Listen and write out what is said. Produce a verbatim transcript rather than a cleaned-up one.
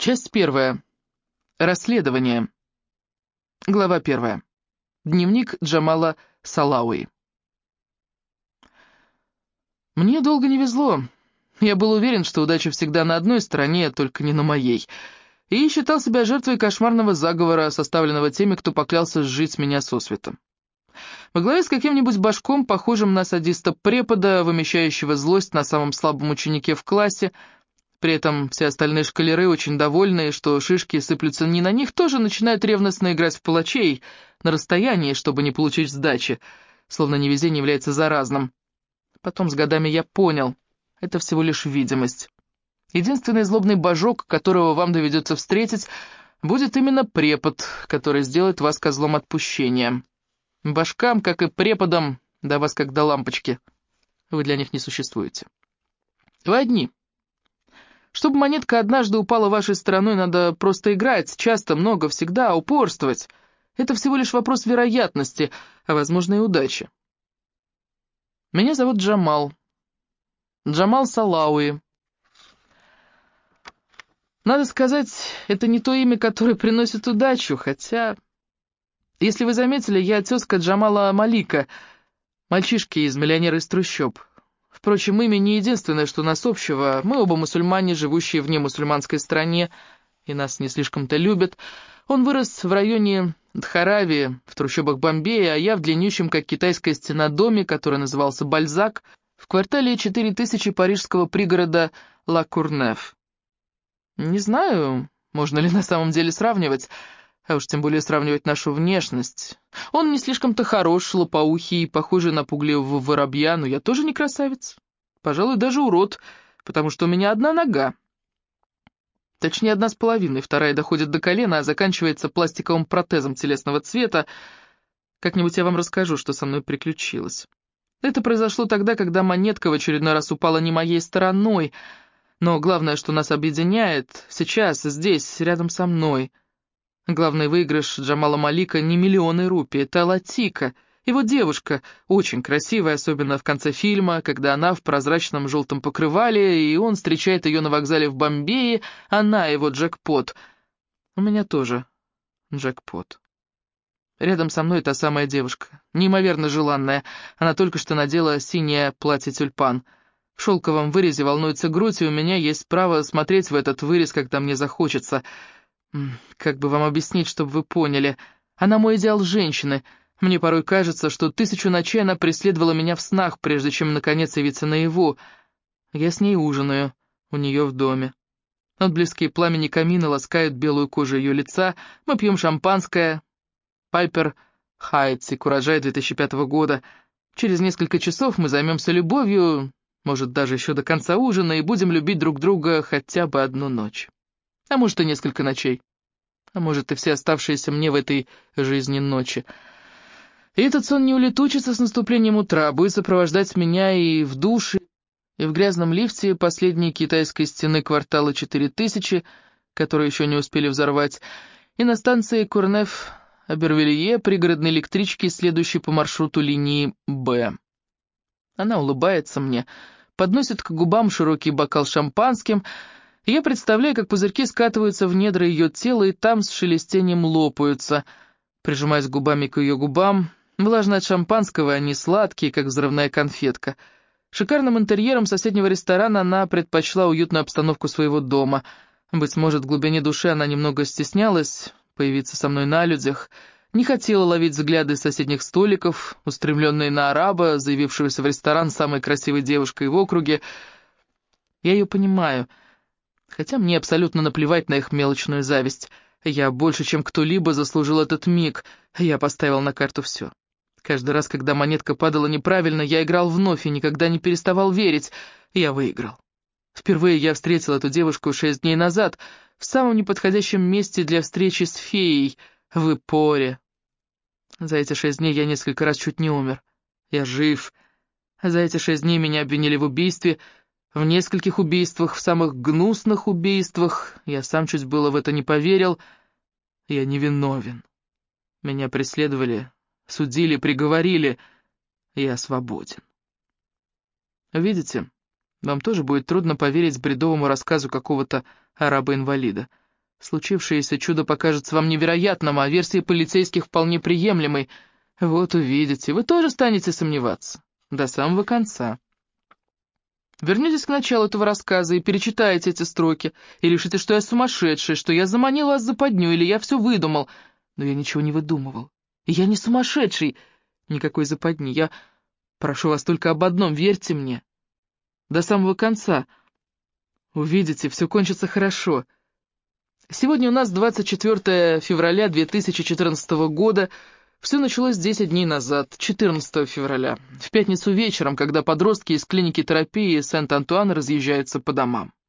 Часть первая. Расследование. Глава первая. Дневник Джамала Салауи. Мне долго не везло. Я был уверен, что удача всегда на одной стороне, только не на моей. И считал себя жертвой кошмарного заговора, составленного теми, кто поклялся сжить меня сосветом. Во главе с каким-нибудь башком, похожим на садиста-препода, вымещающего злость на самом слабом ученике в классе. При этом все остальные школяры, очень довольные, что шишки сыплются не на них, тоже начинают ревностно играть в палачей на расстоянии, чтобы не получить сдачи, словно невезение является заразным. Потом с годами я понял, это всего лишь видимость. Единственный злобный божок, которого вам доведется встретить, будет именно препод, который сделает вас козлом отпущения. Башкам, как и преподам, до вас как до лампочки. Вы для них не существуете. Вы одни. Чтобы монетка однажды упала вашей стороной, надо просто играть, часто, много, всегда, упорствовать. Это всего лишь вопрос вероятности, а возможно и удачи. Меня зовут Джамал. Джамал Салауи. Надо сказать, это не то имя, которое приносит удачу, хотя... Если вы заметили, я тезка Джамала Малика, мальчишки из «Миллионера из трущоб». Впрочем, имя не единственное, что у нас общего. Мы оба мусульмане, живущие в немусульманской стране, и нас не слишком-то любят. Он вырос в районе Дхарави, в трущобах Бомбея, а я в длиннющем, как китайская стена, доме, который назывался Бальзак, в квартале четыре тысячи парижского пригорода Ла Курнеф. Не знаю, можно ли на самом деле сравнивать, а уж тем более сравнивать нашу внешность. Он не слишком-то хорош, лопоухий и похожий на пугливого воробья, но я тоже не красавец. Пожалуй, даже урод, потому что у меня одна нога. Точнее, одна с половиной, вторая доходит до колена, а заканчивается пластиковым протезом телесного цвета. Как-нибудь я вам расскажу, что со мной приключилось. Это произошло тогда, когда монетка в очередной раз упала не моей стороной, но главное, что нас объединяет, сейчас, здесь, рядом со мной. Главный выигрыш Джамала Малика не миллионы рупий, это Латика, его девушка, очень красивая, особенно в конце фильма, когда она в прозрачном желтом покрывале, и он встречает ее на вокзале в Бомбее, она его джекпот. У меня тоже джекпот. Рядом со мной та самая девушка, неимоверно желанная, она только что надела синее платье-тюльпан. В шелковом вырезе волнуется грудь, и у меня есть право смотреть в этот вырез, когда мне захочется. Как бы вам объяснить, чтобы вы поняли? Она мой идеал женщины. Мне порой кажется, что тысячу ночей она преследовала меня в снах, прежде чем, наконец, явиться наяву. Я с ней ужинаю, у нее в доме. Отблески пламени камина ласкают белую кожу ее лица. Мы пьем шампанское. Пайпер Хайтс и Куражай две тысячи пятого года. Через несколько часов мы займемся любовью, может, даже еще до конца ужина, и будем любить друг друга хотя бы одну ночь. А может, и несколько ночей. А может, и все оставшиеся мне в этой жизни ночи. И этот сон не улетучится с наступлением утра, будет сопровождать меня и в душе, и в грязном лифте последней китайской стены квартала четыре тысячи, которую еще не успели взорвать, и на станции Курнеф-Абервилье пригородной электрички, следующей по маршруту линии «Б». Она улыбается мне, подносит к губам широкий бокал шампанским, и я представляю, как пузырьки скатываются в недра ее тела и там с шелестением лопаются. Прижимаясь губами к ее губам, влажные от шампанского, они сладкие, как взрывная конфетка. Шикарным интерьером соседнего ресторана она предпочла уютную обстановку своего дома. Быть может, в глубине души она немного стеснялась появиться со мной на людях, не хотела ловить взгляды соседних столиков, устремленные на араба, заявившегося в ресторан самой красивой девушкой в округе. Я ее понимаю. Хотя мне абсолютно наплевать на их мелочную зависть. Я больше, чем кто-либо, заслужил этот миг. Я поставил на карту все. Каждый раз, когда монетка падала неправильно, я играл вновь и никогда не переставал верить. Я выиграл. Впервые я встретил эту девушку шесть дней назад, в самом неподходящем месте для встречи с феей, в Иппоре. За эти шесть дней я несколько раз чуть не умер. Я жив. За эти шесть дней меня обвинили в убийстве, в нескольких убийствах, в самых гнусных убийствах. Я сам чуть было в это не поверил. Я невиновен. Меня преследовали, судили, приговорили. Я свободен. Видите, вам тоже будет трудно поверить бредовому рассказу какого-то араба-инвалида. Случившееся чудо покажется вам невероятным, а версия полицейских вполне приемлемой. Вот увидите, вы тоже станете сомневаться. До самого конца. Вернитесь к началу этого рассказа и перечитайте эти строки, и решите, что я сумасшедший, что я заманил вас в западню, или я все выдумал. Но я ничего не выдумывал. И я не сумасшедший. Никакой западни. Я прошу вас только об одном, верьте мне. До самого конца. Увидите, все кончится хорошо. Сегодня у нас двадцать четвёртое февраля две тысячи четырнадцатого года. Все началось десять дней назад, четырнадцатого февраля, в пятницу вечером, когда подростки из клиники терапии Сент-Антуан разъезжаются по домам.